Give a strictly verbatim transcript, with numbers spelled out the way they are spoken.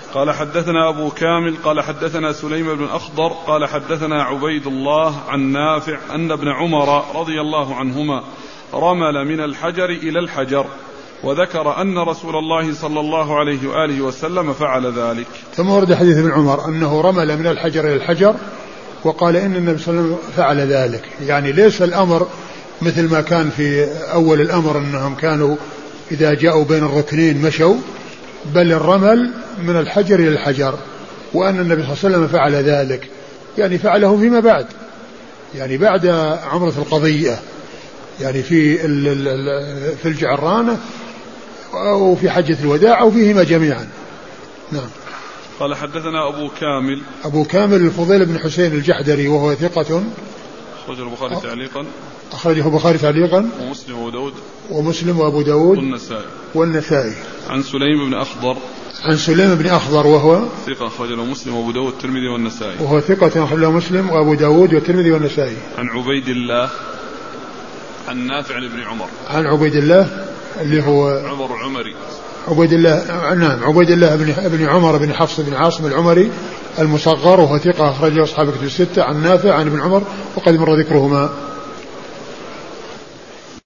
قال حدثنا أبو كامل قال حدثنا سليم بن أخضر قال حدثنا عبيد الله عن نافع أن ابن عمر رضي الله عنهما رمل من الحجر إلى الحجر، وذكر أن رسول الله صلى الله عليه وآله وسلم فعل ذلك. ثم ورد حديث ابن عمر أنه رمل من الحجر إلى الحجر، وقال إن النبي صلى الله عليه وسلم فعل ذلك. يعني ليس الأمر مثل ما كان في أول الأمر أنهم كانوا إذا جاءوا بين الركنين مشوا، بل الرمل من الحجر إلى الحجر، وأن النبي صلى الله عليه وسلم فعل ذلك، يعني فعله فيما بعد، يعني بعد عمرة القضية، يعني في في الجعرانة أو في حجة الوداع أو فيهما جميعا. نعم. قال حدثنا أبو كامل أبو كامل الفضيل بن حسين الجحدري وهو ثقة أخرجه البخاري تعليقا أخرجه البخاري تعليقا ومسلم وأبو داود ومسلم وأبو داود والنسائي والنسائي عن سليم بن أخضر عن سليم بن أخضر وهو ثقة أخرجه مسلم وأبو داود والترمذي والنسائي وهو ثقة أخرجه مسلم وأبو داود والترمذي والنسائي عن عبيد الله عن نافع بن عمر عن عبيد الله اللي هو عمر العمري عبيد الله نعم عبيد الله بن ابن عمر بن حفص بن عاصم العمري المصغر وهو ثقة أخرجه أصحاب الكتب الستة عن نافع عن ابن عمر وقد مر ذكرهما.